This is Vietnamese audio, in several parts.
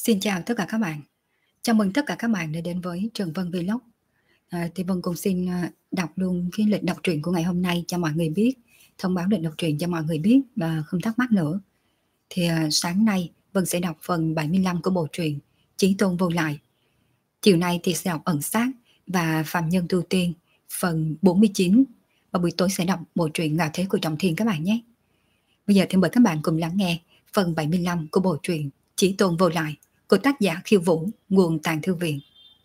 Xin chào tất cả các bạn. Chào mừng tất cả các bạn đã đến với Trần Vân Vlog. Thì Vân cũng xin đọc luôn cái lịch đọc truyện của ngày hôm nay cho mọi người biết, thông báo lịch đọc truyện cho mọi người biết và không thắc mắc nữa. Thì sáng nay Vân sẽ đọc phần 75 của bộ truyện Chí Tôn Vô Lại. Chiều nay thì sẽ đọc Ẩn Sát và Phạm Nhân Tu Tiên phần 49. Và buổi tối sẽ đọc bộ truyện Ngạo Thế của Trọng Thiên các bạn nhé. Bây giờ thì mời các bạn cùng lắng nghe phần 75 của bộ truyện Chí Tôn Vô Lại của tác giả Khiêu Vũ, nguồn Tàng Thư Viện.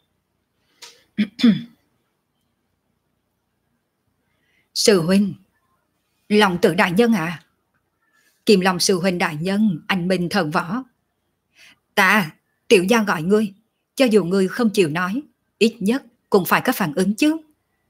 Sư huynh, lòng tự đại nhân à? Kim Long sư huynh đại nhân, anh minh thần võ. Ta, tiểu gia gọi ngươi, cho dù ngươi không chịu nói, ít nhất cũng phải có phản ứng chứ.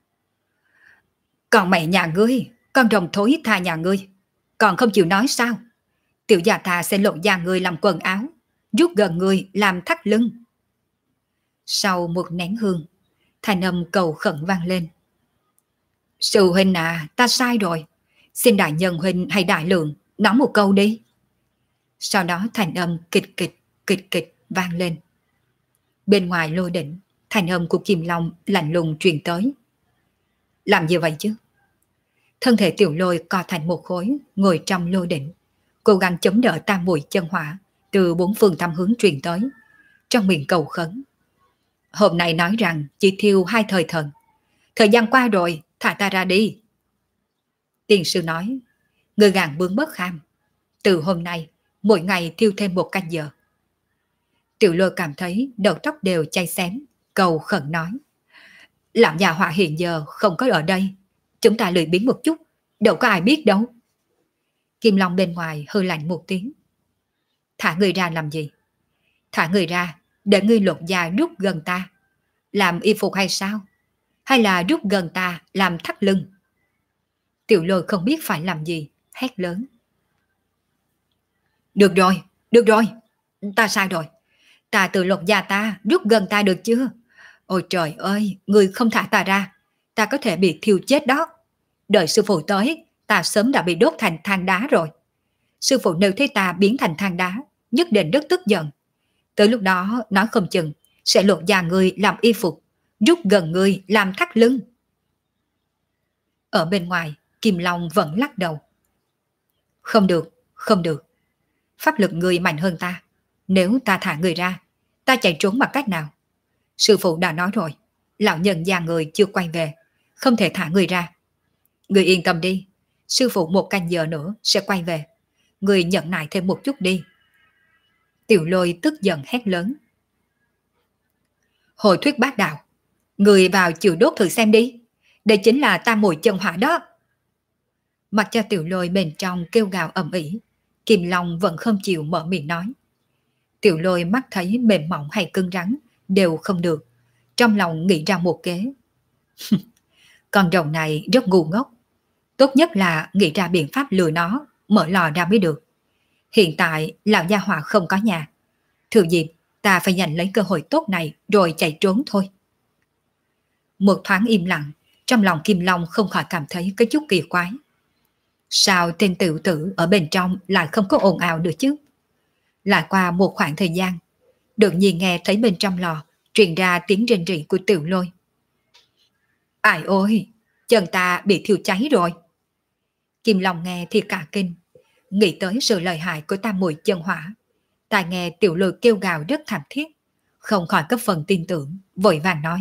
Còn mẹ nhà ngươi, con rồng thối tha nhà ngươi, còn không chịu nói sao? Tiểu gia ta sẽ lộ da ngươi làm quần áo, rút gần ngươi làm thắt lưng. Sau một nén hương, thanh âm cầu khẩn vang lên. Sư huynh à, ta sai rồi. Xin đại nhân huynh hay đại lượng nói một câu đi. Sau đó thanh âm kịch kịch vang lên. Bên ngoài lôi đỉnh, thanh âm của Kim Long lạnh lùng truyền tới. Làm gì vậy chứ? Thân thể Tiểu Lôi co thành một khối, ngồi trong lôi đỉnh, cố gắng chống đỡ tam muội chân hỏa từ bốn phương tám hướng truyền tới, trong miệng cầu khấn. Hôm nay nói rằng chỉ thiêu 2 thời thần. Thời gian qua rồi, thả ta ra đi. Tiên sư nói, người gàn bướng bất kham. Từ hôm nay, mỗi ngày thiêu thêm 1 canh giờ. Tiểu Lôi cảm thấy đầu tóc đều cháy xém, cầu khẩn nói. Làm nhà họa hiện giờ không có ở đây. Chúng ta lười biếng một chút, đâu có ai biết đâu. Kim Long bên ngoài hư lạnh một tiếng. Thả người ra làm gì? Thả người ra để ngươi lột da rút gần ta. Làm y phục hay sao? Hay là rút gần ta làm thắt lưng? Tiểu Lôi không biết phải làm gì, hét lớn. Được rồi, ta sai rồi. Ta tự lột da ta, rút gần ta được chưa? Ôi trời ơi, ngươi không thả ta ra, ta có thể bị thiêu chết đó. Đợi sư phụ tới, ta sớm đã bị đốt thành than đá rồi. Sư phụ nếu thấy ta biến thành than đá, nhất định rất tức giận. Tới lúc đó, nói không chừng, sẽ lột da ngươi làm y phục, rút gần ngươi làm thắt lưng. Ở bên ngoài, Kim Long vẫn lắc đầu. Không được. Pháp lực ngươi mạnh hơn ta. Nếu ta thả người ra, ta chạy trốn bằng cách nào? Sư phụ đã nói rồi, lão nhân già người chưa quay về, không thể thả người ra. Ngươi yên tâm đi, sư phụ 1 canh giờ nữa sẽ quay về. Ngươi nhẫn nại thêm một chút đi. Tiểu Lôi tức giận hét lớn. Hồi thuyết bác đạo, người vào chịu đốt thử xem đi. Đây chính là tam muội chân hỏa đó. Mặc cho Tiểu Lôi bên trong kêu gào ầm ĩ, Kim Long vẫn không chịu mở miệng nói. Tiểu Lôi mắt thấy mềm mỏng hay cứng rắn đều không được, trong lòng nghĩ ra một kế. Con rồng này rất ngu ngốc, tốt nhất là nghĩ ra biện pháp lừa nó, mở lò ra mới được. Hiện tại lão gia hỏa không có nhà, thừa dịp ta phải giành lấy cơ hội tốt này rồi chạy trốn thôi. Một thoáng im lặng, trong lòng Kim Long không khỏi cảm thấy cái chút kỳ quái. Sao tên tiểu tử ở bên trong lại không có ồn ào được chứ? Lại qua một khoảng thời gian, đột nhiên nghe thấy bên trong lò truyền ra tiếng rên rỉ của Tiểu Lôi. Ai ôi, chân ta bị thiêu cháy rồi. Kim Long nghe thì cả kinh, nghĩ tới sự lợi hại của tam muội chân hỏa. Tai nghe Tiểu Lôi kêu gào rất thảm thiết, không khỏi cấp phần tin tưởng, vội vàng nói.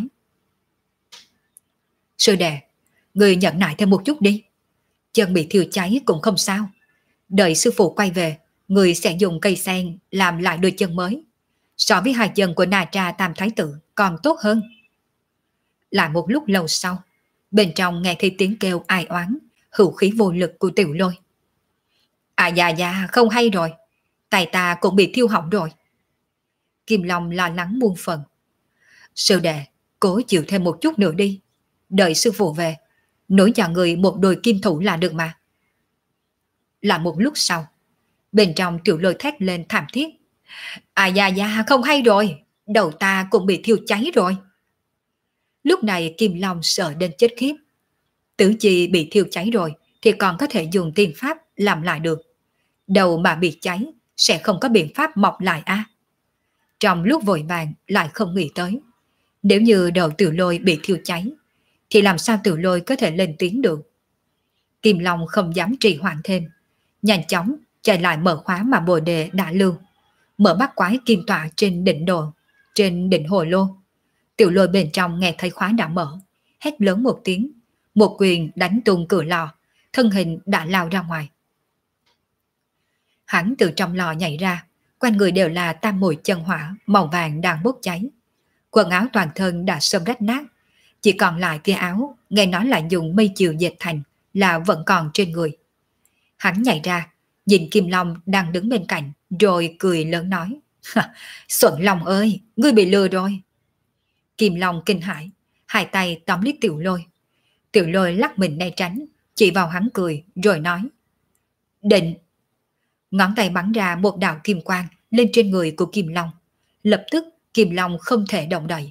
Sư đệ, người nhẫn nại thêm một chút đi. Chân bị thiêu cháy cũng không sao. Đợi sư phụ quay về, người sẽ dùng cây sen làm lại đôi chân mới. So với 2 chân của Na Tra Tam Thái Tử còn tốt hơn. Lại một lúc lâu sau, bên trong nghe thấy tiếng kêu ai oán, hữu khí vô lực của Tiểu Lôi. À dạ, không hay rồi. Tay ta cũng bị thiêu hỏng rồi. Kim Long lo lắng muôn phần. Sư đệ, cố chịu thêm một chút nữa đi. Đợi sư phụ về, nối cho người một đôi kim thủ là được mà. Là một lúc sau, bên trong Tiểu Lôi thét lên thảm thiết. À dạ, không hay rồi. Đầu ta cũng bị thiêu cháy rồi. Lúc này Kim Long sợ đến chết khiếp. Tử chi bị thiêu cháy rồi thì còn có thể dùng tiên pháp làm lại được. Đầu mà bị cháy sẽ không có biện pháp mọc lại à? Trong lúc vội vàng lại không nghĩ tới, nếu như đầu Tiểu Lôi bị thiêu cháy, thì làm sao Tiểu Lôi có thể lên tiếng được. Kim Long không dám trì hoãn thêm, nhanh chóng chạy lại mở khóa mà Bồ Đề đã lưu, mở bắt quái kim tọa trên đỉnh hồ lô. Tiểu Lôi bên trong nghe thấy khóa đã mở, hét lớn một tiếng, một quyền đánh tung cửa lò, thân hình đã lao ra ngoài. Hắn từ trong lò nhảy ra, quanh người đều là tam mùi chân hỏa màu vàng đang bốc cháy. Quần áo toàn thân đã sớm rách nát, chỉ còn lại cái áo nghe nói là dùng mây chiều dệt thành là vẫn còn trên người. Hắn nhảy ra, nhìn Kim Long đang đứng bên cạnh, rồi cười lớn nói: Xuân Long ơi, ngươi bị lừa rồi. Kim Long kinh hãi, hai tay tóm lấy Tiểu Lôi. Tiểu Lôi lắc mình né tránh, chỉ vào hắn cười rồi nói: Định. Ngón tay bắn ra một đạo kim quang lên trên người của Kim Long. Lập tức Kim Long không thể động đậy.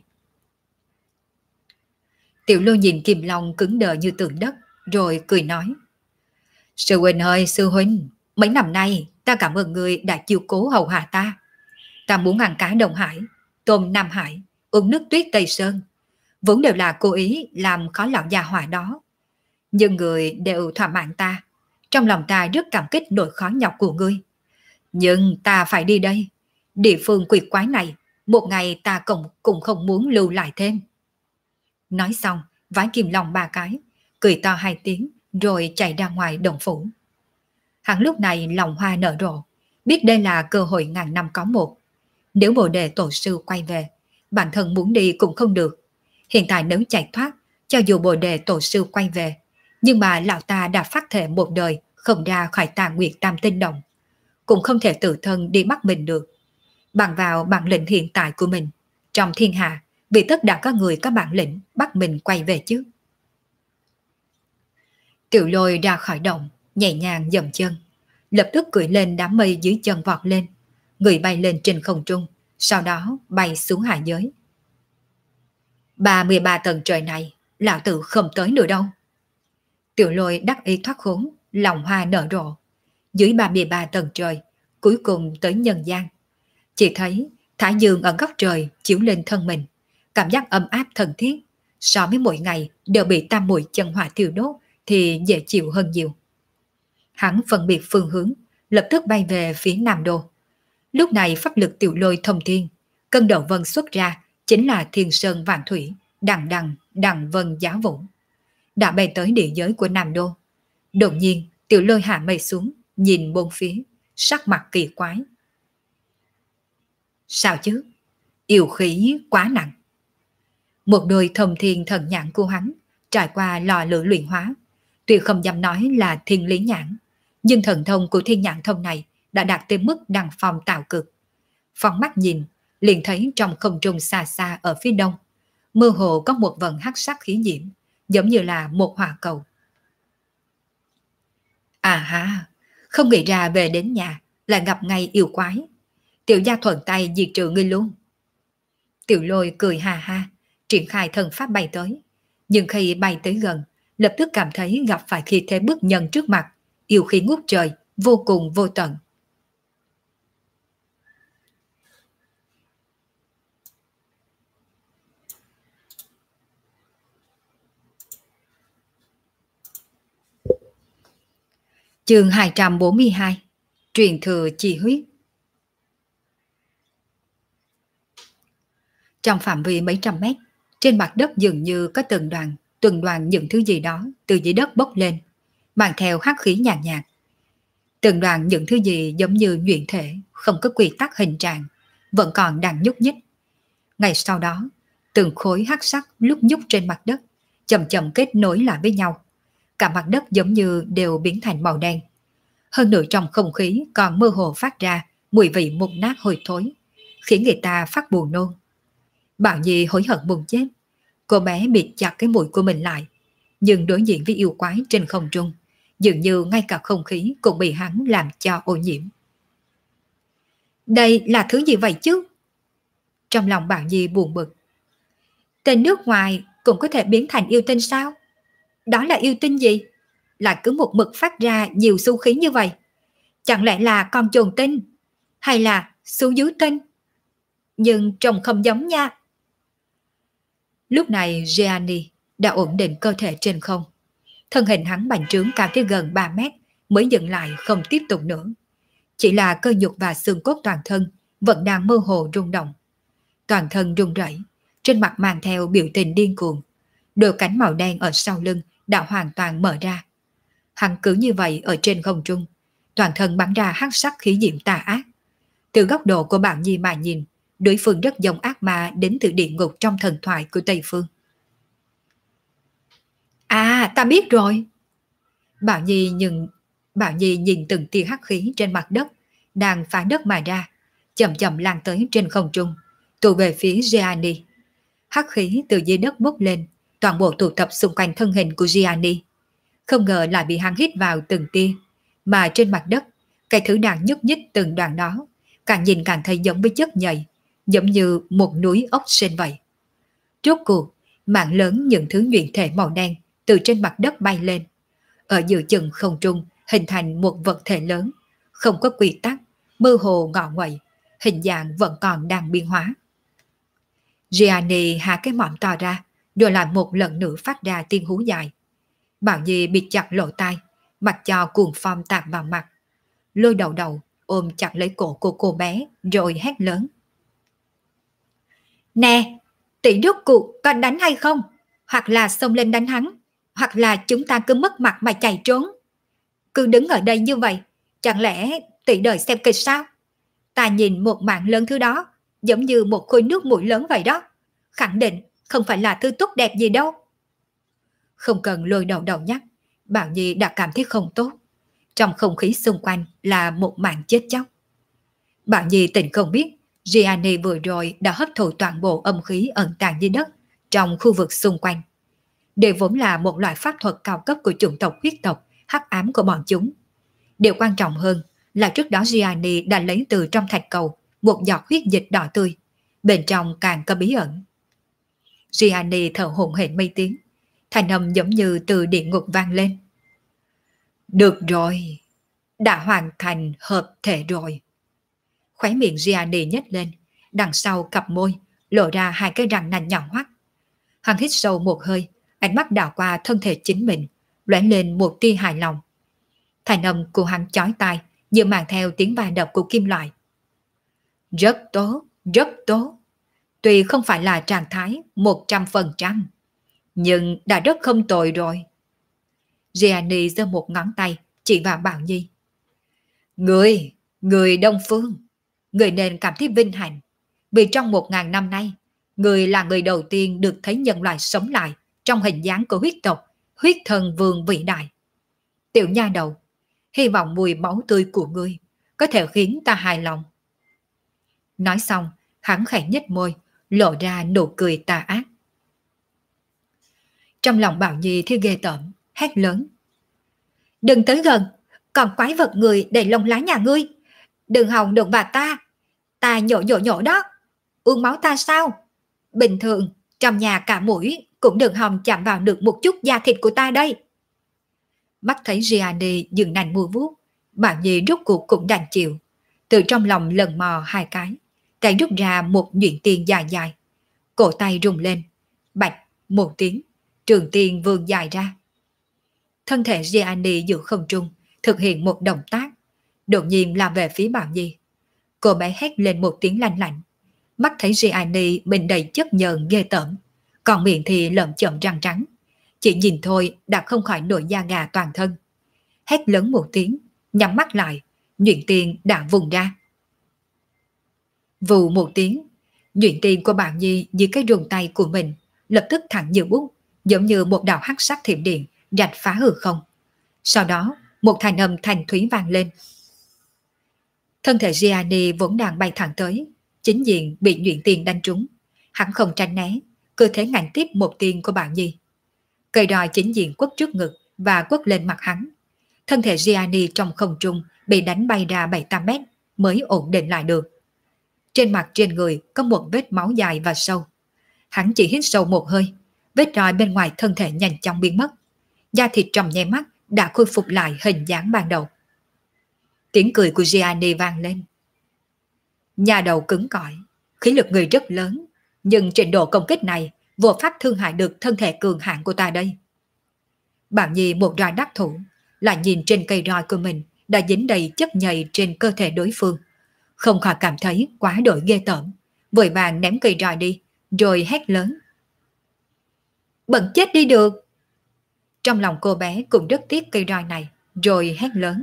Tiểu Lôi nhìn Kim Long cứng đờ như tượng đất, rồi cười nói: Sư huynh ơi sư huynh, mấy năm nay ta cảm ơn người đã chiều cố hầu hạ ta. Ta muốn ăn cá Đông Hải, tôm Nam Hải, uống nước tuyết Tây Sơn, vốn đều là cố ý làm khó lão già hỏa đó. Nhưng người đều thỏa mãn ta, trong lòng ta rất cảm kích nỗi khó nhọc của ngươi. Nhưng ta phải đi đây, địa phương quỷ quái này, một ngày ta cũng không muốn lưu lại thêm. Nói xong, vái Kim Long ba cái, cười to hai tiếng, rồi chạy ra ngoài đồng phủ. Hắn lúc này lòng hoa nở rộ, biết đây là cơ hội ngàn năm có một. Nếu Bồ Đề tổ sư quay về, bản thân muốn đi cũng không được. Hiện tại nếu chạy thoát, cho dù Bồ Đề tổ sư quay về, nhưng mà lão ta đã phát thệ một đời không ra khỏi Tà Nguyệt Tam Tinh Động, cũng không thể tự thân đi bắt mình được. Bằng vào bản lĩnh hiện tại của mình, trong thiên hạ, vì tất đã có người có bản lĩnh bắt mình quay về chứ. Tiểu Lôi ra khỏi động, nhẹ nhàng dậm chân, lập tức cưỡi lên đám mây dưới chân vọt lên, người bay lên trên không trung, sau đó bay xuống hạ giới. 33 tầng trời này, lão tử không tới nữa đâu. Tiểu Lôi đắc ý thoát khốn, lòng hoa nở rộ. Dưới 33 tầng trời, cuối cùng tới nhân gian. Chỉ thấy thái dương ở góc trời chiếu lên thân mình, cảm giác ấm áp thân thiết, so với mỗi ngày đều bị tam muội chân hỏa thiêu đốt thì dễ chịu hơn nhiều. Hắn phân biệt phương hướng, lập tức bay về phía Nam Đô. Lúc này pháp lực Tiểu Lôi thông thiên, cân đầu vân xuất ra chính là thiên sơn vạn thủy, đằng vân giá vũ, đã bay tới địa giới của Nam Đô. Đột nhiên Tiểu Lôi hạ mây xuống, nhìn bốn phía, sắc mặt kỳ quái. Sao chứ? Yêu khí quá nặng. Một đôi thông thiên thần nhãn của hắn trải qua lò lửa luyện hóa, tuy không dám nói là thiên lý nhãn, nhưng thần thông của thiên nhãn thông này đã đạt tới mức đăng phong tạo cực. Phóng mắt nhìn, liền thấy trong không trung xa xa ở phía đông, mơ hồ có một vần hắc sắc khí diễm, giống như là một hỏa cầu. À ha, không nghĩ ra về đến nhà lại gặp ngay yêu quái. Tiểu gia thuận tay diệt trừ ngươi luôn. Tiểu Lôi cười ha ha, triển khai thần pháp bay tới. Nhưng khi bay tới gần, lập tức cảm thấy gặp phải khí thế bức nhân trước mặt, yêu khí ngút trời, vô cùng vô tận. Chương 242, truyền thừa chi huyết. Trong phạm vi mấy trăm mét, trên mặt đất dường như có từng đoàn những thứ gì đó từ dưới đất bốc lên, mang theo hắc khí nhàn nhạt. Từng đoàn những thứ gì giống như nhuyễn thể, không có quy tắc hình trạng, vẫn còn đang nhúc nhích. Ngay sau đó, từng khối hắc sắc lúc nhúc trên mặt đất, chậm chậm kết nối lại với nhau. Cả mặt đất giống như đều biến thành màu đen. Hơn nữa trong không khí còn mơ hồ phát ra mùi vị mục nát hôi thối, khiến người ta phát buồn nôn. Bảo Nhi hối hận muốn chết. Cô bé bịt chặt cái mũi của mình lại, nhưng đối diện với yêu quái trên không trung, dường như ngay cả không khí cũng bị hắn làm cho ô nhiễm. Đây là thứ gì vậy chứ? Trong lòng Bảo Nhi buồn bực. Tên nước ngoài cũng có thể biến thành yêu tinh sao? Đó là yêu tinh gì? Lại cứ một mực phát ra nhiều xu khí như vậy. Chẳng lẽ là con chồn tinh? Hay là xu dưới tinh? nhưng trông không giống nha. Lúc này Gianni đã ổn định cơ thể trên không. Thân hình hắn bành trướng cao tới gần 3 mét mới dừng lại không tiếp tục nữa. Chỉ là cơ nhục và xương cốt toàn thân vẫn đang mơ hồ rung động. Toàn thân run rẩy, trên mặt mang theo biểu tình điên cuồng. Đôi cánh màu đen ở sau lưng đã hoàn toàn mở ra. Hắn cứ như vậy ở trên không trung, toàn thân bắn ra hắc sắc khí diễm tà ác. Từ góc độ của Bảo Nhi mà nhìn, đối phương rất giống ác ma đến từ địa ngục trong thần thoại của Tây Phương. À, ta biết rồi. Bảo Nhi nhìn từng tia hắc khí trên mặt đất đang phá đất mà ra, chậm chậm lan tới trên không trung, tụ về phía Gianni. Hắc khí từ dưới đất bốc lên, toàn bộ tụ tập xung quanh thân hình của Gianni. Không ngờ lại bị hắn hít vào từng tia, mà trên mặt đất, cái thứ đang nhúc nhích từng đoạn đó, càng nhìn càng thấy giống với chất nhầy, giống như một núi ốc sên vậy. Rốt cuộc, mạng lớn những thứ nhuyễn thể màu đen từ trên mặt đất bay lên. Ở giữa chừng không trung hình thành một vật thể lớn, không có quy tắc, mơ hồ ngọ nguậy, hình dạng vẫn còn đang biến hóa. Gianni hạ cái mõm to ra, rồi lại một lần nữa phát ra tiếng hú dài. Bảo Nhi bịt chặt lỗ tai, mặc cho cuồng phong tạt vào mặt. Lôi đầu đầu, ôm chặt lấy cổ của cô bé, rồi hét lớn. Nè, tỷ rốt cuộc có đánh hay không? Hoặc là xông lên đánh hắn, hoặc là chúng ta cứ mất mặt mà chạy trốn. Cứ đứng ở đây như vậy, chẳng lẽ tỷ đợi xem kịch sao? Ta nhìn một mạng lớn thứ đó, giống như một khối nước mũi lớn vậy đó. Khẳng định không phải là thứ tốt đẹp gì đâu. Không cần lôi đầu đầu nhắc, Bảo Nhi đã cảm thấy không tốt. Trong không khí xung quanh là một màn chết chóc. Bảo Nhi tỉnh không biết Gianni vừa rồi đã hấp thụ toàn bộ âm khí ẩn tàng dưới đất trong khu vực xung quanh. Đây vốn là một loại pháp thuật cao cấp của chủng tộc huyết tộc, hắc ám của bọn chúng. Điều quan trọng hơn là trước đó Gianni đã lấy từ trong thạch cầu một giọt huyết dịch đỏ tươi, bên trong càng có bí ẩn. Gianni thở hổn hển mấy tiếng, thanh âm giống như từ địa ngục vang lên. Được rồi, đã hoàn thành hợp thể rồi. Khóe miệng Gianni nhếch lên, đằng sau cặp môi lộ ra hai cái răng nanh nhọn hoắt. Hắn hít sâu một hơi, ánh mắt đảo qua thân thể chính mình, lóe lên một tia hài lòng. Thanh âm của hắn chói tai, như mang theo tiếng va đập của kim loại. Rất tốt, rất tốt. Tuy không phải là trạng thái 100%, nhưng đã rất không tồi rồi. Gianni giơ một ngón tay chỉ vào Bảo Nhi. Người Đông Phương, người nên cảm thấy vinh hạnh, vì trong 1000 năm nay, người là người đầu tiên được thấy nhân loại sống lại trong hình dáng của huyết tộc, huyết thần vương vĩ đại. Tiểu nha đầu, hy vọng mùi máu tươi của ngươi có thể khiến ta hài lòng. Nói xong, hắn khẽ nhếch môi, lộ ra nụ cười tà ác. Trong lòng Bảo Nhi thì ghê tởm, hét lớn. Đừng tới gần, còn quái vật người đầy lông lá nhà ngươi. Đừng hòng đụng vào ta. Ta nhổ đó. Uống máu ta sao? Bình thường, trong nhà cả mũi cũng đừng hòng chạm vào được một chút da thịt của ta đây. Mắt thấy Gianni dừng nành mua vuốt, Bảo Nhi rút cuộc cũng đành chịu. Từ trong lòng lần mò hai cái, tay rút ra một nhuyễn tiền dài dài. Cổ tay rung lên, bạch một tiếng, trường tiền vươn dài ra. Thân thể Gianni giữa không trung thực hiện một động tác, đột nhiên lao về phía Bảo Nhi. Cô bé hét lên một tiếng lanh lạnh. Mắt thấy Gianni mình đầy chất nhờn ghê tởm, còn miệng thì lởm chởm răng trắng. Chỉ nhìn thôi đã không khỏi nổi da gà toàn thân. Hét lớn một tiếng, nhắm mắt lại, nhuyễn tiền đã vùng ra. Vù một tiếng, nhuyễn tiền của Bảo Nhi dưới cái rùng tay của mình lập tức thẳng như bút, giống như một đạo hắc sắc thiểm điện rạch phá hư không. Sau đó, một thanh âm thanh thúy vang lên. Thân thể Gianni vốn đang bay thẳng tới, chính diện bị nhuyễn tiền đánh trúng. Hắn không tránh né, cơ thể ngạnh tiếp một tiền của Bảo Nhi. Cây đòi chính diện quất trước ngực và quất lên mặt hắn. Thân thể Gianni trong không trung bị đánh bay ra 7-8 mét mới ổn định lại được. Trên mặt trên người có một vết máu dài và sâu. Hắn chỉ hít sâu một hơi, vết roi bên ngoài thân thể nhanh chóng biến mất. Da thịt trong nháy mắt đã khôi phục lại hình dáng ban đầu. Tiếng cười của Gianni vang lên. Nhà đầu cứng cỏi, Khí lực người rất lớn, nhưng trình độ công kích này vô pháp thương hại được thân thể cường hãn của ta đây. Bảo Nhi một roi đắc thủ, lại nhìn trên cây roi của mình đã dính đầy chất nhầy trên cơ thể đối phương, không khỏi cảm thấy quá đổi ghê tởm, vội vàng ném cây roi đi, rồi hét lớn. Bận chết đi được! Trong lòng cô bé cũng rất tiếc cây roi này, rồi hét lớn.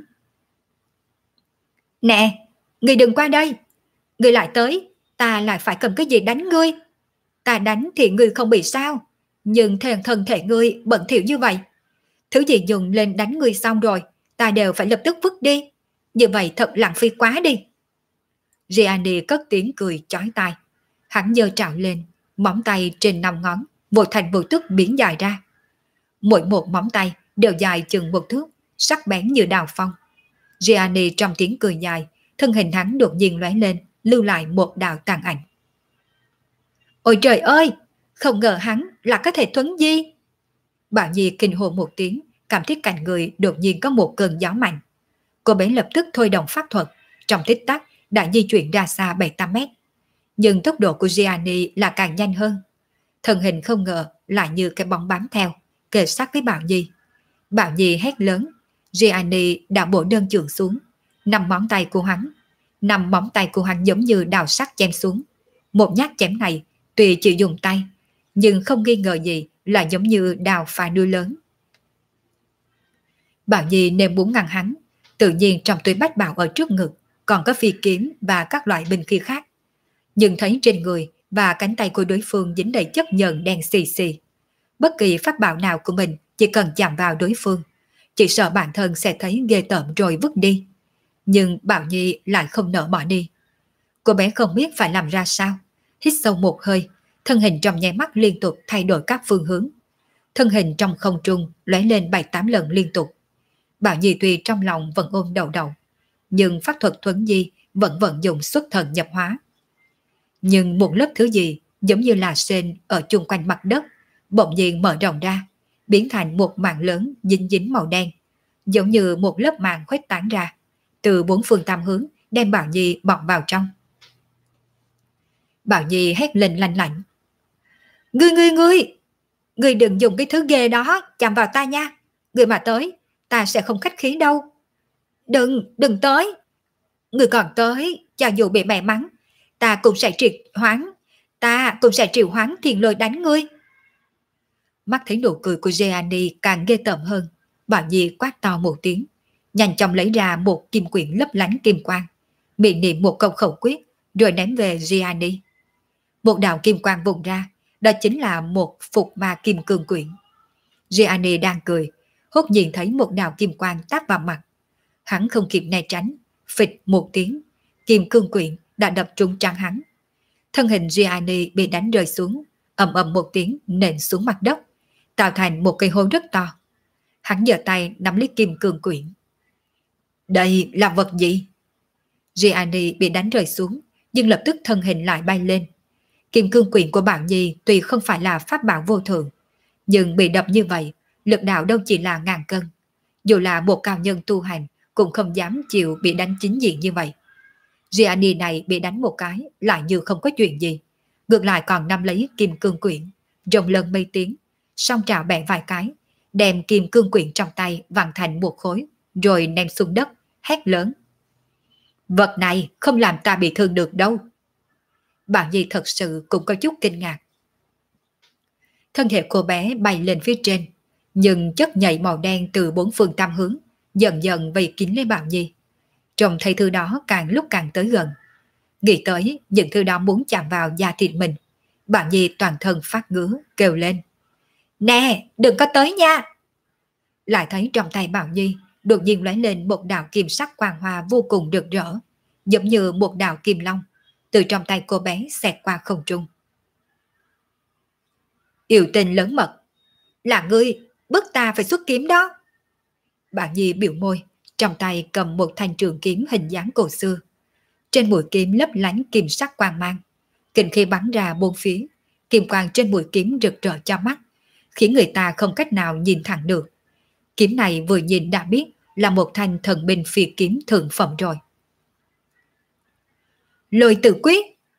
Nè, ngươi đừng qua đây! Ngươi lại tới, ta lại phải cầm cái gì đánh ngươi? Ta đánh thì ngươi không bị sao, nhưng thân thể ngươi bẩn thỉu như vậy. Thứ gì dùng lên đánh ngươi xong rồi, ta đều phải lập tức vứt đi. Như vậy thật lãng phí quá đi. Gianni cất tiếng cười chói tai. Hắn giơ trảo lên, móng tay trên 5 ngón, vội thành một thước biến dài ra. Mỗi một móng tay đều dài chừng 1 thước, sắc bén như đào phong. Gianni trong tiếng cười dài, thân hình hắn đột nhiên lóe lên, lưu lại một đạo tàn ảnh. Ôi trời ơi, không ngờ hắn là có thể thuấn di. Bảo Nhi kinh hồn một tiếng, cảm thấy cạnh người đột nhiên có một cơn gió mạnh. Cô bé lập tức thôi động pháp thuật, trong tích tắc đã di chuyển ra xa 7-8 mét. Nhưng tốc độ của Gianni là càng nhanh hơn. Thân hình không ngờ lại như cái bóng bám theo, kề sát với Bảo Nhi. Bảo Nhi hét lớn, Gianni đã bổ đơn trường xuống. 5 móng tay của hắn giống như đào sắt chém xuống. Một nhát chém này tuy chỉ dùng tay, nhưng không nghi ngờ gì là giống như đào phá núi lớn. Bảo Nhi nên muốn ngăn hắn, tự nhiên trong túi bách bảo ở trước ngực còn có phi kiếm và các loại binh khí khác. Nhưng thấy trên người và cánh tay của đối phương dính đầy chất nhờn đen xì xì. Bất kỳ pháp bảo nào của mình chỉ cần chạm vào đối phương, chỉ sợ bản thân sẽ thấy ghê tởm rồi vứt đi. Nhưng Bảo Nhi lại không nỡ bỏ đi. Cô bé không biết phải làm ra sao, hít sâu một hơi, thân hình trong nháy mắt liên tục thay đổi các phương hướng. Thân hình trong không trung lóe lên 7-8 lần liên tục. Bảo Nhi tuy trong lòng vẫn ôm đầu, nhưng pháp thuật thuấn di vẫn vận dụng xuất thần nhập hóa. Nhưng một lớp thứ gì giống như là sên ở chung quanh mặt đất bỗng nhiên mở rộng ra, biến thành một mảng lớn dính dính màu đen, giống như một lớp màng khuếch tán ra, từ 4 phương 8 hướng đem Bảo Nhi bọc vào trong. Bảo Nhi hét lên lanh lảnh. Ngươi đừng dùng cái thứ ghê đó chạm vào ta nha. Ngươi mà tới, ta sẽ không khách khí đâu. Đừng tới. Ngươi còn tới, cho dù bị mẹ mắng, ta cũng sẽ triệu hoán thiền lôi đánh ngươi. Mắt thấy nụ cười của Gianni càng ghê tởm hơn, Bảo Nhi quát to một tiếng, nhanh chóng lấy ra một kim quyển lấp lánh kim quang, miệng niệm một câu khẩu quyết, rồi ném về Gianni. Một đạo kim quang vùng ra, đó chính là một phục ma kim cương quyển. Gianni đang cười, hốt nhiên thấy một đạo kim quang táp vào mặt. Hắn không kịp né tránh, phịch một tiếng, kim cương quyển đã đập trúng trán hắn. Thân hình Gianni bị đánh rơi xuống, ầm ầm một tiếng nện xuống mặt đất, tạo thành một cây hố rất to. Hắn giơ tay nắm lấy kim cương quyển. Đây là vật gì? Gianni bị đánh rơi xuống, nhưng lập tức thân hình lại bay lên. Kim cương quyển của Bảo Nhi tuy không phải là pháp bảo vô thượng, nhưng bị đập như vậy, lực đạo đâu chỉ là ngàn cân. Dù là một cao nhân tu hành cũng không dám chịu bị đánh chính diện như vậy. Gianni này bị đánh một cái lại như không có chuyện gì, ngược lại còn nắm lấy kim cương quyển, rồng lần mây tiếng, song trào bẻ vài cái, đem kim cương quyển trong tay vặn thành một khối, rồi ném xuống đất, hét lớn. Vật này không làm ta bị thương được đâu. Bảo Nhi thật sự cũng có chút kinh ngạc. Thân thể cô bé bay lên phía trên, nhưng chất nhảy màu đen từ 4 phương 8 hướng dần dần vây kín lấy Bảo Nhi. Trông thấy thứ đó càng lúc càng tới gần. Nghĩ tới những thứ đó muốn chạm vào da thịt mình, Bảo Nhi toàn thân phát ngứa, kêu lên. Nè, đừng có tới nha! Lại thấy trong tay Bảo Nhi đột nhiên lóe lên một đạo kim sắc quang hoa vô cùng rực rỡ, giống như một đạo kim long, từ trong tay cô bé xẹt qua không trung. Yêu tình lớn mật, là ngươi bức ta phải xuất kiếm đó. Bảo Nhi biểu môi, trong tay cầm một thanh trường kiếm hình dáng cổ xưa. Trên mũi kiếm lấp lánh kim sắc quang mang, kình khí bắn ra bốn phía, kim quang trên mũi kiếm rực rỡ cho mắt, khiến người ta không cách nào nhìn thẳng được. Kiếm này vừa nhìn đã biết là một thanh thần binh phi kiếm thượng phẩm rồi. Lôi tử quyết!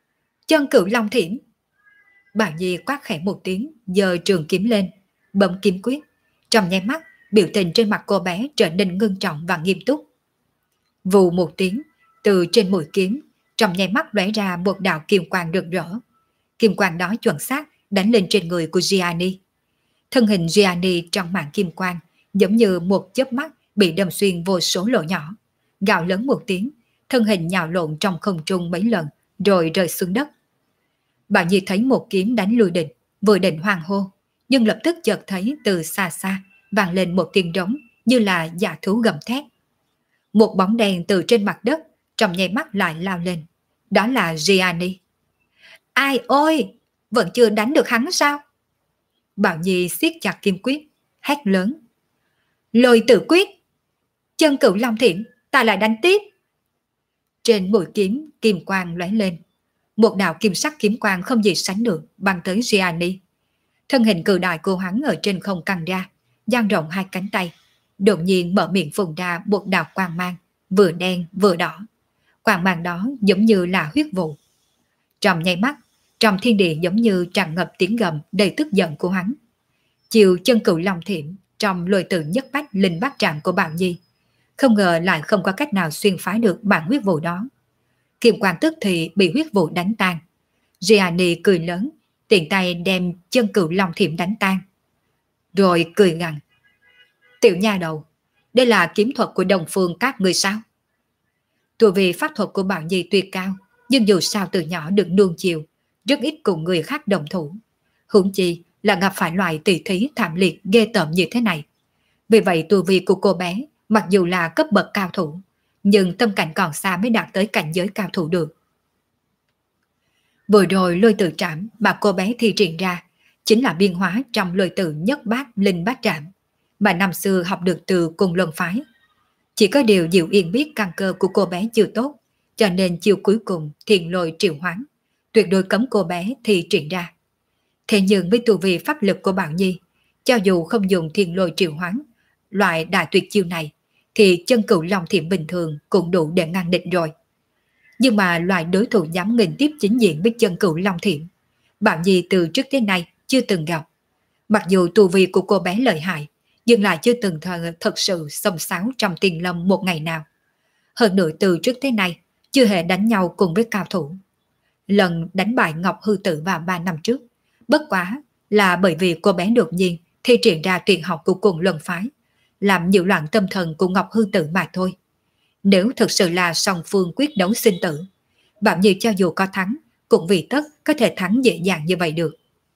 Chân Cửu Long Thiểm. Bảo Nhi quát khẽ một tiếng, giơ trường kiếm lên, bấm kiếm quyết. Trong nháy mắt, biểu tình trên mặt cô bé trở nên ngưng trọng và nghiêm túc. Vù một tiếng, từ trên mũi kiếm, trong nháy mắt lóe ra một đạo kim quang rực rỡ. Kim quang đó chuẩn xác đánh lên trên người của Gianni. Thân hình Gianni trong màn kim quang giống như một chớp mắt bị đâm xuyên vô số lỗ nhỏ. Gào lớn một tiếng, thân hình nhào lộn trong không trung mấy lần rồi rơi xuống đất. Bảo Nhi thấy một kiếm đánh lùi địch, vừa định hoang hô, nhưng lập tức chợt thấy từ xa xa vang lên một tiếng rống như là dã thú gầm thét. Một bóng đen từ trên mặt đất trong nháy mắt lại lao lên. Đó là Gianni. Ai ôi, vẫn chưa đánh được hắn sao? Bảo Nhi siết chặt kim quyết, hét lớn. Lôi Tử Quyết. Chân Cửu Long Thiểm, ta lại đánh tiếp. Trên mũi kiếm, kim quang lóe lên. Một đạo kim sắc kiếm quang không gì sánh được băng tới Gianni. Thân hình cự đại của hắn ở trên không căng ra, dang rộng hai cánh tay, đột nhiên mở miệng phun ra một đạo quang mang, vừa đen vừa đỏ. Quang mang đó giống như là huyết vụ. Trong nháy mắt, trong thiên địa giống như tràn ngập tiếng gầm đầy tức giận của hắn. Chiều Chân Cửu Long Thiểm trong lôi tử nhất bách linh bát trạng của Bảo Nhi, không ngờ lại không có cách nào xuyên phá được bản huyết vụ đó. Kim quang tức thì bị huyết vụ đánh tan. Gianni cười lớn, tiện tay đem Chân Cửu Long Thiểm đánh tan. Rồi cười gằn. Tiểu nha đầu, đây là kiếm thuật của đồng phương các người sao? Tuổi vì pháp thuật của Bảo Nhi tuyệt cao, nhưng dù sao từ nhỏ được nuông chiều, rất ít cùng người khác đồng thủ. Huống chi là gặp phải loại tỷ thí thảm liệt ghê tởm như thế này. Vì vậy tuổi vì của cô bé, mặc dù là cấp bậc cao thủ, nhưng tâm cảnh còn xa mới đạt tới cảnh giới cao thủ được. Vừa rồi lôi tử trảm mà cô bé thi triển ra chính là biên hóa trong lôi tử nhất bát linh bát trảm mà năm xưa học được từ Cùng Luân phái. Chỉ có điều Diệu Yên biết căn cơ của cô bé chưa tốt, cho nên chiều cuối cùng thiền lôi triệu hoán, tuyệt đối cấm cô bé thi triển ra. Thế nhưng với tu vi pháp lực của Bảo Nhi, cho dù không dùng thiền lôi triệu hoán, loại đại tuyệt chiêu này, thì Chân Cửu Long Thiểm bình thường cũng đủ để ngăn địch rồi. Nhưng mà loại đối thủ dám nghênh tiếp chính diện với Chân Cửu Long Thiểm, Bảo Nhi từ trước tới nay chưa từng gặp. Mặc dù tu vi của cô bé lợi hại, nhưng lại chưa từng thật sự xông xáo trong tiền lâm một ngày nào. Hơn nữa từ trước tới nay, chưa hề đánh nhau cùng với cao thủ. Lần đánh bại Ngọc Hư Tử vào 3 năm trước, bất quá là bởi vì cô bé đột nhiên thi triển ra tuyệt học của Cùng Luân phái, làm nhiễu loạn tâm thần của Ngọc Hư Tử mà thôi. Nếu thực sự là song phương quyết đấu sinh tử, Bảo Nhi cho dù có thắng, cũng vì tất có thể thắng dễ dàng như vậy được.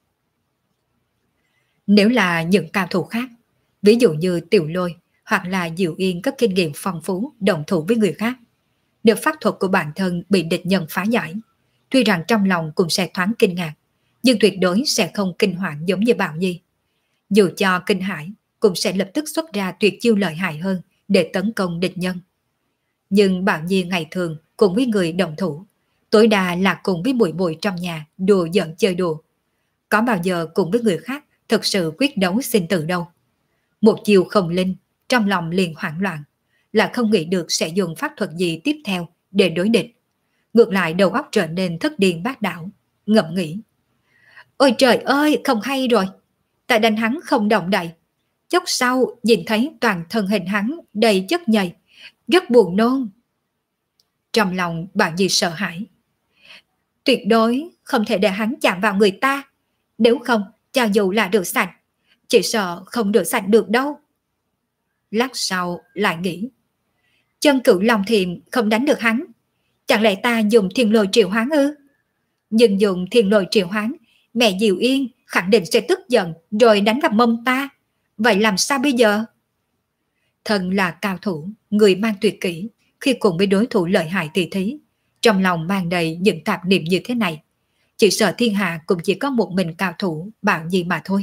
Nếu là những cao thủ khác, ví dụ như Tiểu Lôi hoặc là Diệu Yên có kinh nghiệm phong phú đồng thủ với người khác, nếu pháp thuật của bản thân bị địch nhân phá giải, tuy rằng trong lòng cũng sẽ thoáng kinh ngạc, nhưng tuyệt đối sẽ không kinh hoàng giống như Bảo Nhi. Dù cho kinh hãi, cũng sẽ lập tức xuất ra tuyệt chiêu lợi hại hơn để tấn công địch nhân. Nhưng Bảo Nhi ngày thường cùng với người đồng thủ, tối đa là cùng với muội muội trong nhà đùa giỡn chơi đùa. Có bao giờ cùng với người khác thực sự quyết đấu sinh tử đâu. Một chiều không linh, trong lòng liền hoảng loạn, là không nghĩ được sẽ dùng pháp thuật gì tiếp theo để đối địch. Ngược lại đầu óc trở nên thất điên bát đảo, ngẫm nghĩ. Ôi trời ơi, không hay rồi. Tại đánh hắn không động đậy. Chốc sau nhìn thấy toàn thân hình hắn đầy chất nhầy, rất buồn nôn. Trong lòng Bảo Nhi sợ hãi. Tuyệt đối không thể để hắn chạm vào người ta. Nếu không, cho dù là rửa sạch, chỉ sợ không rửa sạch được đâu. Lát sau lại nghĩ. Chân Cửu Long Thiểm không đánh được hắn. Chẳng lẽ ta dùng thiên lôi triệu hoán ư? Nhưng dùng thiên lôi triệu hoán, mẹ Diệu Yên khẳng định sẽ tức giận rồi đánh vào mông ta. Vậy làm sao bây giờ? Thần là cao thủ, người mang tuyệt kỹ, khi cùng với đối thủ lợi hại tỷ thí, trong lòng mang đầy những tạp niệm như thế này, chỉ sợ thiên hạ cũng chỉ có một mình cao thủ Bảo Nhi mà thôi.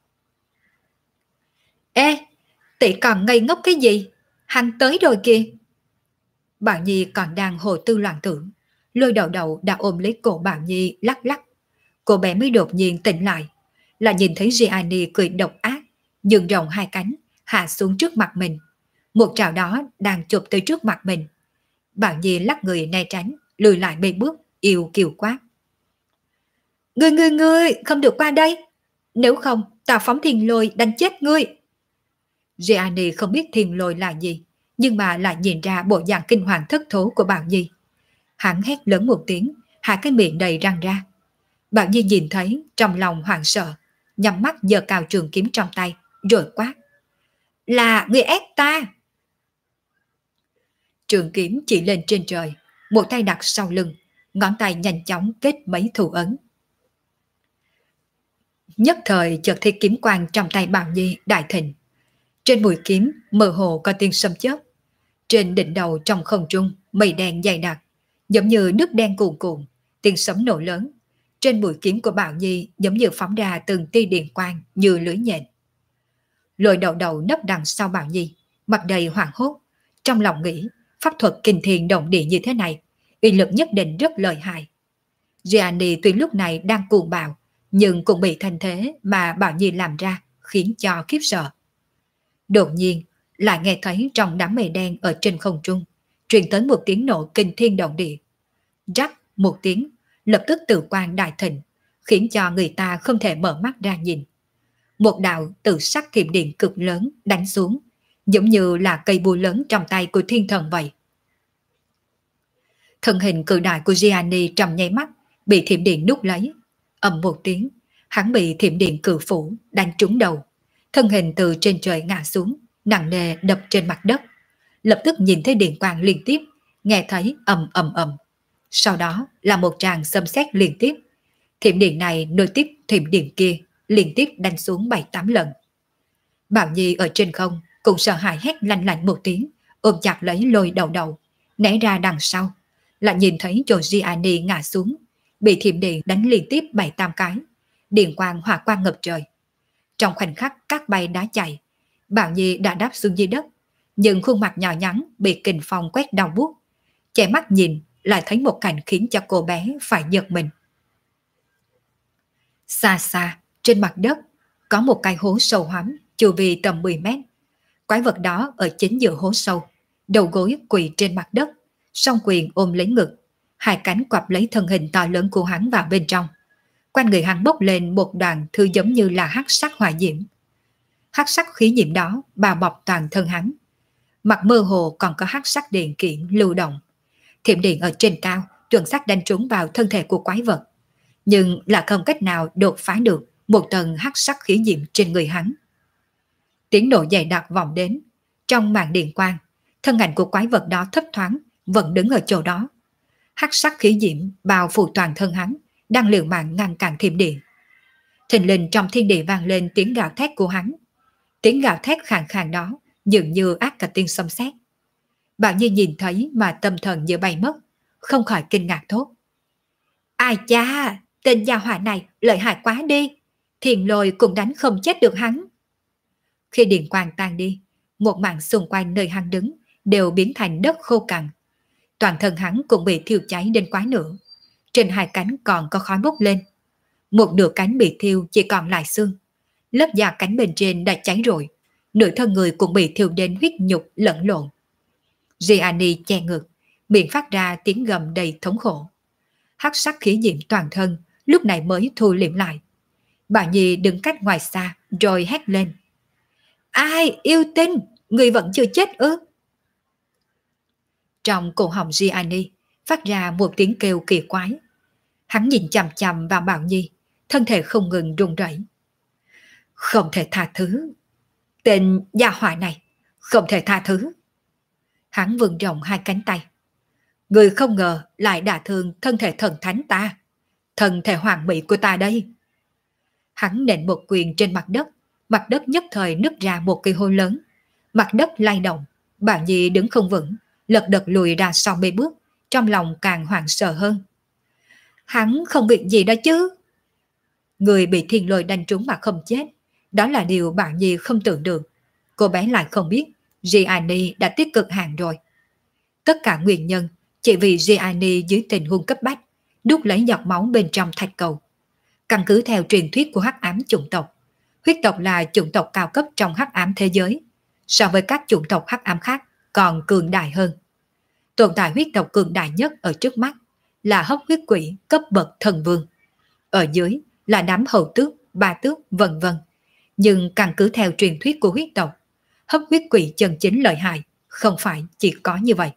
Ê, tỷ còn ngây ngốc cái gì? Hắn tới rồi kìa. Bảo Nhi còn đang hồ tư loạn tưởng, Lôi Đầu Đầu đã ôm lấy cổ Bảo Nhi lắc lắc. Cô bé mới đột nhiên tỉnh lại, là nhìn thấy Gianni cười độc ác, dường rộng hai cánh, hạ xuống trước mặt mình. Một trào đó đang chụp tới trước mặt mình. Bảo Nhi lắc người né tránh, lùi lại mấy bước, yêu kiều quát. Ngươi không được qua đây. Nếu không, ta phóng thiên lôi đánh chết ngươi. Gianni không biết thiên lôi là gì, nhưng mà lại nhìn ra bộ dạng kinh hoàng thất thố của Bảo Nhi. Hắn hét lớn một tiếng, hai cái miệng đầy răng ra. Bảo Nhi nhìn thấy, trong lòng hoảng sợ, nhắm mắt giơ cao trường kiếm trong tay, rồi quát. Là người ép ta. Trường kiếm chỉ lên trên trời, một tay đặt sau lưng, ngón tay nhanh chóng kết mấy thủ ấn. Nhất thời chợt thấy kiếm quang trong tay Bảo Nhi đại thịnh. Trên mũi kiếm mơ hồ có tiếng sấm chớp. Trên đỉnh đầu trong không trung mây đen dày đặc, giống như nước đen cuồn cuộn, tiếng sấm nổ lớn. Trên mũi kiếm của Bảo Nhi giống như phóng ra từng tia điện quang như lưới nhện. Lôi đầu đầu nấp đằng sau Bảo Nhi, mặt đầy hoảng hốt, trong lòng nghĩ pháp thuật kinh thiên động địa như thế này, uy lực nhất định rất lợi hại. Gianni tuy lúc này đang cuồng bạo, nhưng cũng bị thành thế mà Bảo Nhi làm ra khiến cho khiếp sợ. Đột nhiên lại nghe thấy trong đám mây đen ở trên không trung truyền tới một tiếng nổ kinh thiên động địa. Rắc một tiếng, lập tức tự quang đại thịnh, khiến cho người ta không thể mở mắt ra nhìn. Một đạo tự sắc thiểm điện cực lớn đánh xuống, giống như là cây búa lớn trong tay của thiên thần vậy. Thân hình cự đại của Gianni trong nháy mắt bị thiểm điện nuốt lấy. Ầm một tiếng, hắn bị thiểm điện cự phủ đánh trúng đầu. Thân hình từ trên trời ngã xuống, nặng nề đập trên mặt đất. Lập tức nhìn thấy điện quang liên tiếp, nghe thấy ầm ầm ầm. Sau đó là một tràng xâm xét liên tiếp. Thiểm điện này nối tiếp thiểm điện kia, liên tiếp đánh xuống 7-8 lần. Bảo Nhi ở trên không cũng sợ hãi hét lanh lảnh một tiếng, ôm chặt lấy lôi đầu đầu, né ra đằng sau. Lại nhìn thấy chỗ Gianni ngã xuống, bị thiểm điện đánh liên tiếp 7-8 cái. Điện quang hỏa quang ngập trời. Trong khoảnh khắc cát bay đá chạy, Bảo Nhi đã đáp xuống dưới đất, nhưng khuôn mặt nhỏ nhắn bị kình phong quét đau buốt. Che mắt nhìn lại thấy một cảnh khiến cho cô bé phải giật mình. Xa xa, trên mặt đất, có một cái hố sâu hoắm, chu vi tầm 10 mét. Quái vật đó ở chính giữa hố sâu, đầu gối quỳ trên mặt đất, song quyền ôm lấy ngực, hai cánh quặp lấy thân hình to lớn của hắn vào bên trong. Quanh người hắn bốc lên một đoàn thứ giống như là hắc sắc hỏa diễm. Hắc sắc khí diễm đó bao bọc toàn thân hắn. Mặt mơ hồ còn có hắc sắc điện kiện lưu động. Thiểm điện ở trên cao chuẩn xác đánh trúng vào thân thể của quái vật, nhưng là không cách nào đột phá được một tầng hắc sắc khí diễm trên người hắn. Tiếng nổ dày đặc vọng đến, trong màn điện quang, thân ảnh của quái vật đó thấp thoáng vẫn đứng ở chỗ đó. Hắc sắc khí diễm bao phủ toàn thân hắn, đang liều mạng ngăn cản thiểm điện. Thình lình trong thiên địa vang lên tiếng gào thét của hắn. Tiếng gào thét khàn khàn đó dường như ác cả tiếng sấm sét. Bảo Nhi nhìn thấy mà tâm thần như bay mất, không khỏi kinh ngạc thốt. Ai cha, tên gia hỏa này lợi hại quá đi, thiền lôi cũng đánh không chết được hắn. Khi điện quang tan đi, một mảng xung quanh nơi hắn đứng đều biến thành đất khô cằn. Toàn thân hắn cũng bị thiêu cháy đến quá nửa. Trên hai cánh còn có khói bốc lên. Một nửa cánh bị thiêu chỉ còn lại xương. Lớp da cánh bên trên đã cháy rồi. Nửa thân người cũng bị thiêu đến huyết nhục lẫn lộn. Gianni che ngực, miệng phát ra tiếng gầm đầy thống khổ. Hắc sắc khí diễm toàn thân lúc này mới thu liễm lại. Bà Nhi đứng cách ngoài xa rồi hét lên. Ai yêu tinh, người vẫn chưa chết ư? Trong cổ họng Gianni phát ra một tiếng kêu kỳ quái. Hắn nhìn chằm chằm vào Bảo Nhi, thân thể không ngừng run rẩy. Không thể tha thứ. Tên gia hỏa này, không thể tha thứ. Hắn vươn rộng hai cánh tay. Người không ngờ lại đả thương thân thể thần thánh ta, thân thể hoàng mỹ của ta đây. Hắn nện một quyền trên mặt đất nhất thời nứt ra một cái hố lớn. Mặt đất lay động, Bảo Nhi đứng không vững, lật đật lùi ra sau mấy bước, trong lòng càng hoảng sợ hơn. Hắn không bị gì đó chứ? Người bị thiên lôi đánh trúng mà không chết, đó là điều Bảo Nhi không tưởng được. Cô bé lại không biết Gianni đã tiết cực hạn rồi. Tất cả nguyên nhân chỉ vì Gianni dưới tình huống cấp bách đút lấy giọt máu bên trong thạch cầu. Căn cứ theo truyền thuyết của hắc ám chủng tộc, huyết tộc là chủng tộc cao cấp trong hắc ám thế giới, so với các chủng tộc hắc ám khác còn cường đại hơn. Tồn tại huyết tộc cường đại nhất ở trước mắt là hấp huyết quỷ cấp bậc thần vương. ở dưới là đám hầu tước, ba tước, vân vân. Nhưng căn cứ theo truyền thuyết của huyết tộc, hấp huyết quỷ chân chính lợi hại, không phải chỉ có như vậy.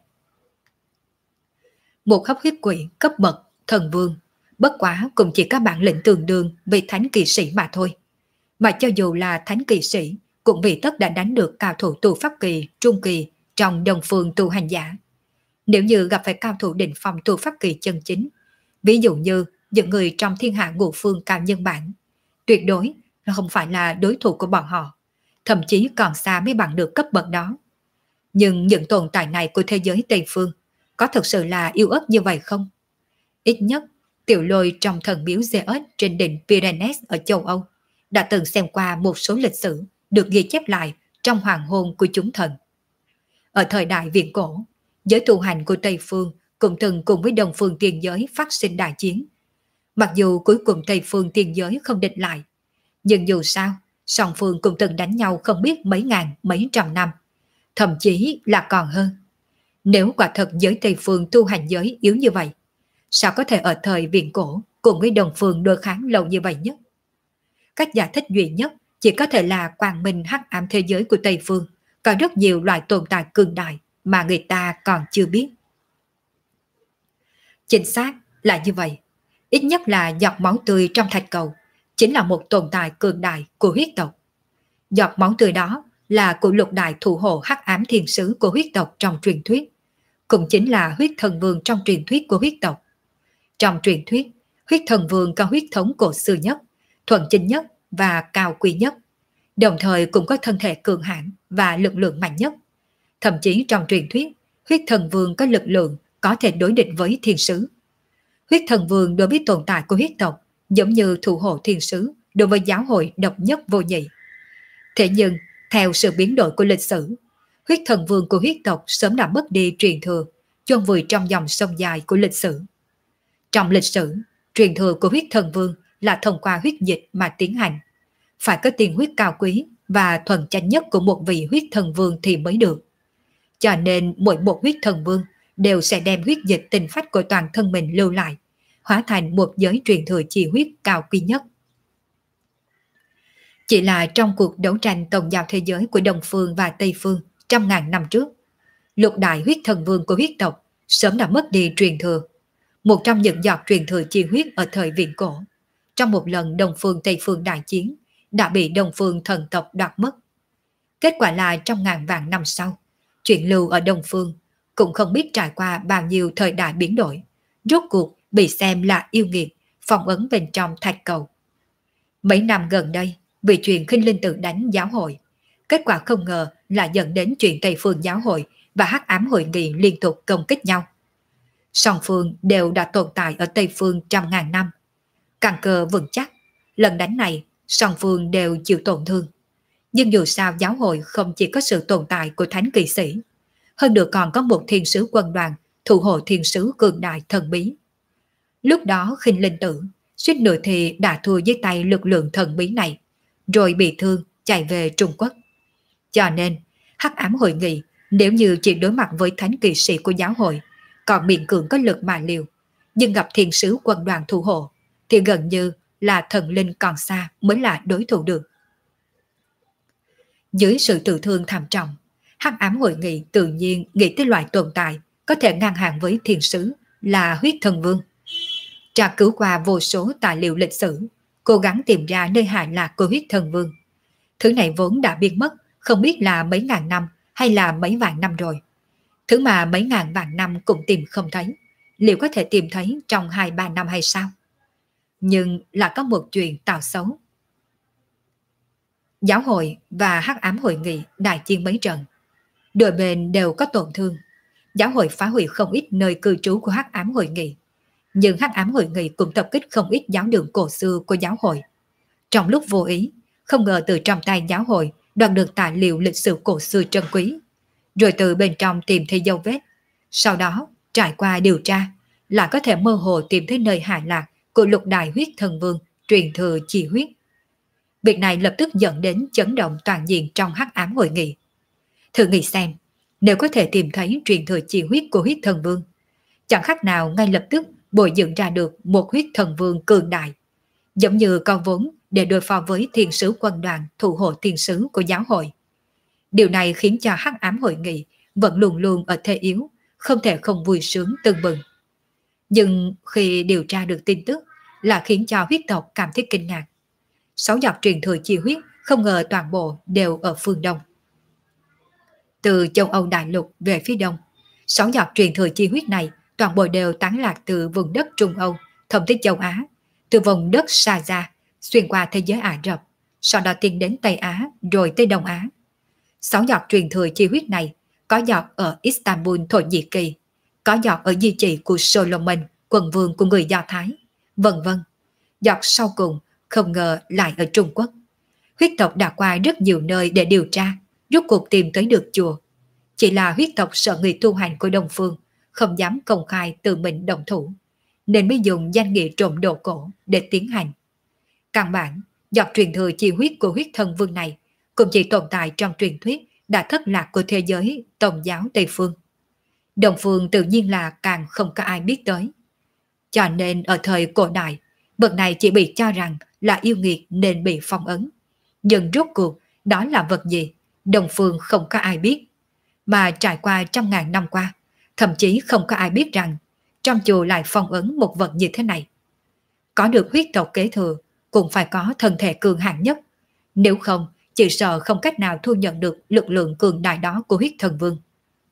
Một hấp huyết quỷ cấp bậc thần vương, bất quá cũng chỉ có bản lĩnh tương đương với thánh kỵ sĩ mà thôi. Mà cho dù là thánh kỵ sĩ, cũng vì tất đã đánh được cao thủ tu pháp kỳ, trung kỳ trong đồng phương tu hành giả. Nếu như gặp phải cao thủ đỉnh phong tu pháp kỳ chân chính, ví dụ như những người trong thiên hạ ngũ phương cao nhân bản, tuyệt đối là không phải là đối thủ của bọn họ, thậm chí còn xa mới bằng được cấp bậc đó. Nhưng những tồn tại này của thế giới Tây Phương có thực sự là yếu ớt như vậy không? Ít nhất, Tiểu Lôi trong thần miếu Zeus trên đỉnh Pyrenees ở châu Âu đã từng xem qua một số lịch sử được ghi chép lại trong hoàng hôn của chúng thần. Ở thời đại viễn cổ, giới tu hành của Tây Phương cũng từng cùng với Đông Phương tiên giới phát sinh đại chiến. Mặc dù cuối cùng Tây Phương tiên giới không địch lại, nhưng dù sao, song phương cũng từng đánh nhau không biết mấy ngàn, mấy trăm năm, thậm chí là còn hơn. Nếu quả thật giới Tây Phương tu hành giới yếu như vậy, sao có thể ở thời viễn cổ cùng với Đông Phương đối kháng lâu như vậy nhất? Cách giải thích duy nhất chỉ có thể là quang minh hắc ám thế giới của Tây Phương có rất nhiều loại tồn tại cường đại mà người ta còn chưa biết. Chính xác là như vậy. Ít nhất là giọt máu tươi trong thạch cầu chính là một tồn tại cường đại của huyết tộc. Giọt máu tươi đó là của lục đại thủ hộ hắc ám thiên sứ của huyết tộc trong truyền thuyết, cũng chính là huyết thần vương trong truyền thuyết của huyết tộc. Trong truyền thuyết, huyết thần vương có huyết thống cổ xưa nhất, thuần chính nhất và cao quý nhất, đồng thời cũng có thân thể cường hãn và lực lượng mạnh nhất. Thậm chí trong truyền thuyết, huyết thần vương có lực lượng có thể đối địch với thiên sứ. Huyết thần vương đối với tồn tại của huyết tộc giống như thủ hộ thiên sứ đối với giáo hội độc nhất vô nhị. Thế nhưng, theo sự biến đổi của lịch sử, huyết thần vương của huyết tộc sớm đã mất đi truyền thừa, chôn vùi trong dòng sông dài của lịch sử. Trong lịch sử, truyền thừa của huyết thần vương là thông qua huyết dịch mà tiến hành. Phải có tiền huyết cao quý và thuần chánh nhất của một vị huyết thần vương thì mới được. Cho nên mỗi một huyết thần vương đều sẽ đem huyết dịch tinh phách của toàn thân mình lưu lại, hóa thành một giới truyền thừa chi huyết cao quý nhất. Chỉ là trong cuộc đấu tranh tôn giáo thế giới của Đông Phương và Tây Phương trăm ngàn năm trước, lục đại huyết thần vương của huyết tộc sớm đã mất đi truyền thừa. Một trong những giọt truyền thừa chi huyết ở thời viễn cổ, trong một lần Đông Phương Tây Phương đại chiến, đã bị Đông Phương thần tộc đoạt mất. Kết quả là trong ngàn vạn năm sau, chuyện lưu ở Đông Phương cũng không biết trải qua bao nhiêu thời đại biến đổi, rốt cuộc bị xem là yêu nghiệt, phong ấn bên trong thạch cầu. Mấy năm gần đây, vì chuyện Khinh Linh Tự đánh giáo hội, kết quả không ngờ là dẫn đến chuyện Tây Phương giáo hội và Hắc Ám hội nghị liên tục công kích nhau. Song phương đều đã tồn tại ở Tây Phương trăm ngàn năm, căn cơ vững chắc. Lần đánh này, song phương đều chịu tổn thương. Nhưng dù sao giáo hội không chỉ có sự tồn tại của thánh kỵ sĩ, hơn nữa còn có một thiên sứ quân đoàn thủ hộ thiên sứ cường đại thần bí. Lúc đó Khinh Linh Tử suýt nữa thì đã thua dưới tay lực lượng thần bí này, rồi bị thương chạy về Trung Quốc. Cho nên Hắc Ám hội nghị nếu như chỉ đối mặt với thánh kỵ sĩ của giáo hội còn miễn cưỡng có lực mà liều, nhưng gặp thiên sứ quân đoàn thủ hộ thì gần như là thần linh còn xa mới là đối thủ được. Dưới sự tự thương thảm trọng, Hắc Ám hội nghị tự nhiên nghĩ tới loại tồn tại có thể ngang hàng với thiên sứ là huyết thần vương. Tra cứu qua vô số tài liệu lịch sử, cố gắng tìm ra nơi hạ lạc của huyết thần vương. Thứ này vốn đã biến mất, không biết là mấy ngàn năm hay là mấy vạn năm rồi. Thứ mà mấy ngàn vạn năm cũng tìm không thấy, liệu có thể tìm thấy trong 2-3 năm hay sao? Nhưng là có một chuyện tào xấu. Giáo hội và Hắc Ám hội nghị đại chiến mấy trận, đôi bên đều có tổn thương. Giáo hội phá hủy không ít nơi cư trú của Hắc Ám hội nghị, nhưng Hắc Ám hội nghị cũng tập kích không ít giáo đường cổ xưa của giáo hội. Trong lúc vô ý, không ngờ từ trong tay giáo hội đoạt được tài liệu lịch sử cổ xưa trân quý, rồi từ bên trong tìm thấy dấu vết. Sau đó, trải qua điều tra, là có thể mơ hồ tìm thấy nơi hạ lạc của lục đại huyết thần vương truyền thừa chi huyết. Việc này lập tức dẫn đến chấn động toàn diện trong Hắc Ám hội nghị. Thử nghĩ xem, nếu có thể tìm thấy truyền thừa chi huyết của huyết thần vương, chẳng khác nào ngay lập tức bồi dưỡng ra được một huyết thần vương cường đại, giống như con vốn để đối phó với thiên sứ quân đoàn thủ hộ thiên sứ của giáo hội. Điều này khiến cho hắc ám hội nghị vẫn luôn luôn ở thế yếu, không thể không vui sướng tưng bừng. Nhưng khi điều tra được tin tức là khiến cho huyết tộc cảm thấy kinh ngạc. 6 giọt truyền thừa chi huyết không ngờ toàn bộ đều ở phương Đông. Từ châu Âu đại lục về phía Đông, 6 giọt truyền thừa chi huyết này toàn bộ đều tán lạc từ vùng đất Trung Âu, thông tới châu Á, từ vùng đất Sa Gia, xuyên qua thế giới Ả Rập, sau đó tiến đến Tây Á, rồi tới Đông Á. 6 giọt truyền thừa chi huyết này có giọt ở Istanbul, Thổ Nhĩ Kỳ, có giọt ở di chỉ của Solomon, quần vương của người Do Thái, vân vân. Giọt sau cùng không ngờ lại ở Trung Quốc. Huyết tộc đã qua rất nhiều nơi để điều tra, rốt cuộc tìm tới được chùa. Chỉ là huyết tộc sợ người tu hành của Đông Phương không dám công khai tự mình động thủ, nên mới dùng danh nghĩa trộm đồ cổ để tiến hành. Căn bản, giọt truyền thừa chi huyết của huyết thần vương này cũng chỉ tồn tại trong truyền thuyết đã thất lạc của thế giới tôn giáo Tây Phương. Đông Phương tự nhiên là càng không có ai biết tới. Cho nên ở thời cổ đại, vật này chỉ bị cho rằng là yêu nghiệt nên bị phong ấn. Nhưng rốt cuộc đó là vật gì, Đông Phương không có ai biết. Mà trải qua trăm ngàn năm qua, thậm chí không có ai biết rằng trong chùa lại phong ấn một vật như thế này. Có được huyết tộc kế thừa cũng phải có thân thể cường hãn nhất. Nếu không, chỉ sợ không cách nào thu nhận được lực lượng cường đại đó của huyết thần vương.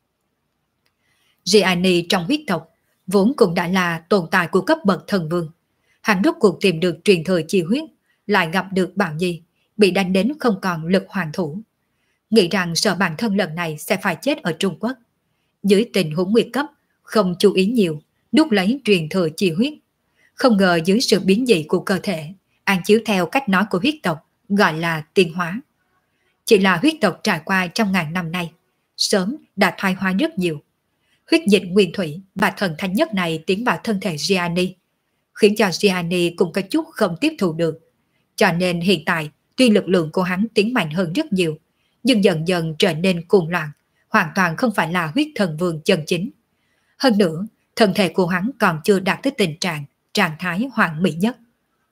Gianni trong huyết tộc vốn cũng đã là tồn tại của cấp bậc thần vương. Hắn rốt cuộc tìm được truyền thừa chi huyết, lại gặp được Bảo Nhi, bị đánh đến không còn lực hoàn thủ. Nghĩ rằng sợ bản thân lần này sẽ phải chết ở Trung Quốc. Dưới tình huống nguy cấp, không chú ý nhiều, đút lấy truyền thừa chi huyết. Không ngờ dưới sự biến dị của cơ thể, an chiếu theo cách nói của huyết tộc, gọi là tiến hóa. Chỉ là huyết tộc trải qua trong ngàn năm nay, sớm đã thoái hóa rất nhiều. Huyết dịch nguyên thủy và thần thánh nhất này tiến vào thân thể Gianni, khiến cho Gianni cũng có chút không tiếp thu được. Cho nên hiện tại, tuy lực lượng của hắn tiến mạnh hơn rất nhiều, nhưng dần dần trở nên cuồng loạn, hoàn toàn không phải là huyết thần vương chân chính. Hơn nữa, thân thể của hắn còn chưa đạt tới tình trạng thái hoàn mỹ nhất.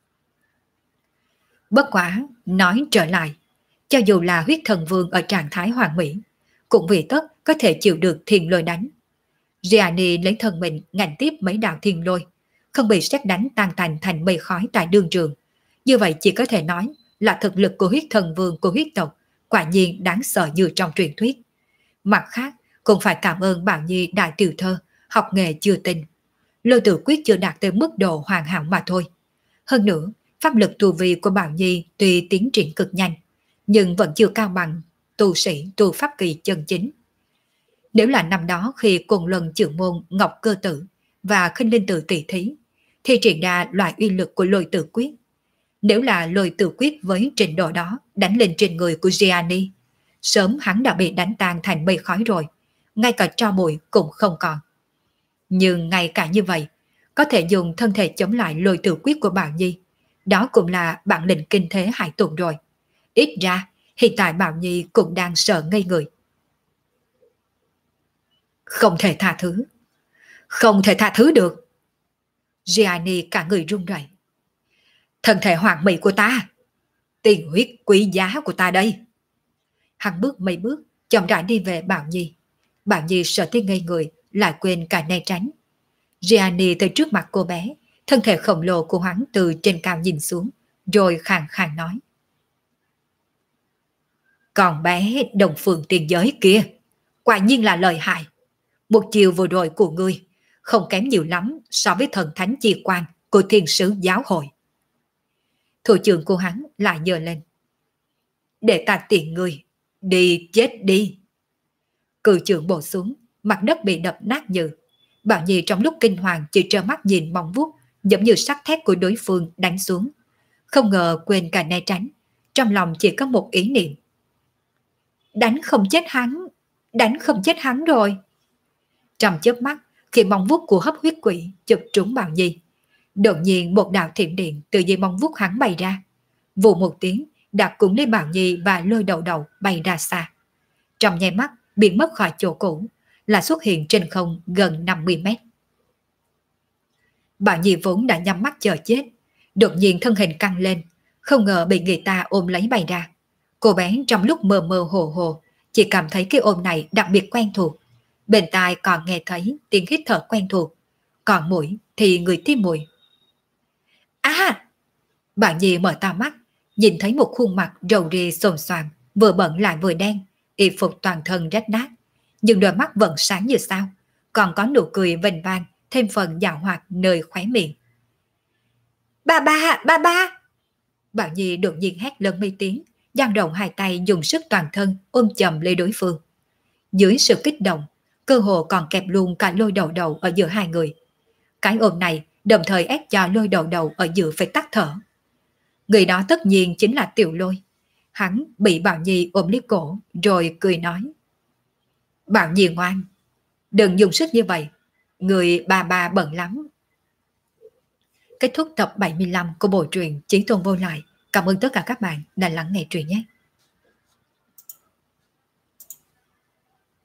Bất quá, nói trở lại, cho dù là huyết thần vương ở trạng thái hoàn mỹ, cũng vì tất có thể chịu được thiên lôi đánh. Gianni lấy thân mình ngạnh tiếp mấy đạo thiên lôi, không bị sét đánh tan tành thành mây khói tại đương trường. Như vậy chỉ có thể nói là thực lực của huyết thần vương của huyết tộc quả nhiên đáng sợ như trong truyền thuyết. Mặt khác, cũng phải cảm ơn Bảo Nhi đại tiểu thơ, học nghề chưa tinh. Lôi tử quyết chưa đạt tới mức độ hoàn hảo mà thôi. Hơn nữa, pháp lực tu vi của Bảo Nhi tuy tiến triển cực nhanh, nhưng vẫn chưa cao bằng tu sĩ tu pháp kỳ chân chính. Nếu là năm đó khi cùng lần trưởng môn Ngọc Cơ Tử và Khinh Linh Tử tỷ thí, thì triển ra loại uy lực của lôi tử quyết. Nếu là lôi tử quyết với trình độ đó đánh lên trên người của Gianni, sớm hắn đã bị đánh tan thành mây khói rồi, ngay cả tro bụi cũng không còn. Nhưng ngay cả như vậy, có thể dùng thân thể chống lại lôi tử quyết của Bảo Nhi, đó cũng là bản lĩnh kinh thế hải tụng rồi. Ít ra, hiện tại Bảo Nhi cũng đang sợ ngây người. Không thể tha thứ. Không thể tha thứ được. Gianni cả người run rẩy. Thân thể hoàn mỹ của ta, tiền huyết quý giá của ta đây. Hắn bước mấy bước, chậm rãi đi về Bảo Nhi. Bảo Nhi sợ tới ngây người, lại quên cả né tránh. Gianni tới trước mặt cô bé, thân thể khổng lồ của hắn từ trên cao nhìn xuống, rồi khàn khàn nói. Còn bé Đồng Phương tiền giới kia, quả nhiên là lợi hại. Một chiều vừa rồi của ngươi, không kém nhiều lắm so với thần thánh chi quan của thiên sứ giáo hội. Thủ trưởng của hắn lại nhờ lên. Để ta tiện ngươi, đi chết đi. Cự trưởng bổ xuống, mặt đất bị đập nát như. Bảo Nhi trong lúc kinh hoàng chỉ trơ mắt nhìn móng vuốt, giống như sắt thép của đối phương đánh xuống. Không ngờ quên cả né tránh, trong lòng chỉ có một ý niệm. Đánh không chết hắn rồi. Trong chớp mắt, khi móng vuốt của hấp huyết quỷ chụp trúng Bảo Nhi, đột nhiên một đạo thiểm điện từ dưới móng vuốt hắn bay ra. Vù một tiếng, đạp cũng lấy Bảo Nhi và lôi đầu bay ra xa. Trong nháy mắt, biến mất khỏi chỗ cũ, là xuất hiện trên không gần 50 mét. Bảo Nhi vốn đã nhắm mắt chờ chết, Đột nhiên thân hình căng lên, không ngờ bị người ta ôm lấy bay ra. Cô bé trong lúc mơ mơ hồ hồ, chỉ cảm thấy cái ôm này đặc biệt quen thuộc. Bên tai còn nghe thấy tiếng hít thở quen thuộc, còn mũi thì người tim mùi. À! Bạn Nhi mở to mắt, nhìn thấy một khuôn mặt rầu rì xồm xoàm, vừa bẩn lại vừa đen, y phục toàn thân rách nát, nhưng đôi mắt vẫn sáng như sao, còn có nụ cười vênh vang, thêm phần dạo hoạt nơi khóe miệng. Ba ba, ba ba! Bạn Nhi đột nhiên hét lớn mấy tiếng, dang rộng hai tay dùng sức toàn thân ôm chầm lấy đối phương. Dưới sự kích động, cơ hồ còn kẹp luôn cả Lôi Đầu Đầu ở giữa hai người. Cái ôm này đồng thời ép cho Lôi Đầu Đầu ở giữa phải tắt thở. Người đó tất nhiên chính là Tiểu Lôi. Hắn bị Bảo Nhi ôm lấy cổ rồi cười nói. Bảo Nhi ngoan, đừng dùng sức như vậy, người ba bận lắm. Kết thúc tập 75 của bộ truyện Chí Tôn Vô Lại. Cảm ơn tất cả các bạn đã lắng nghe truyện nhé.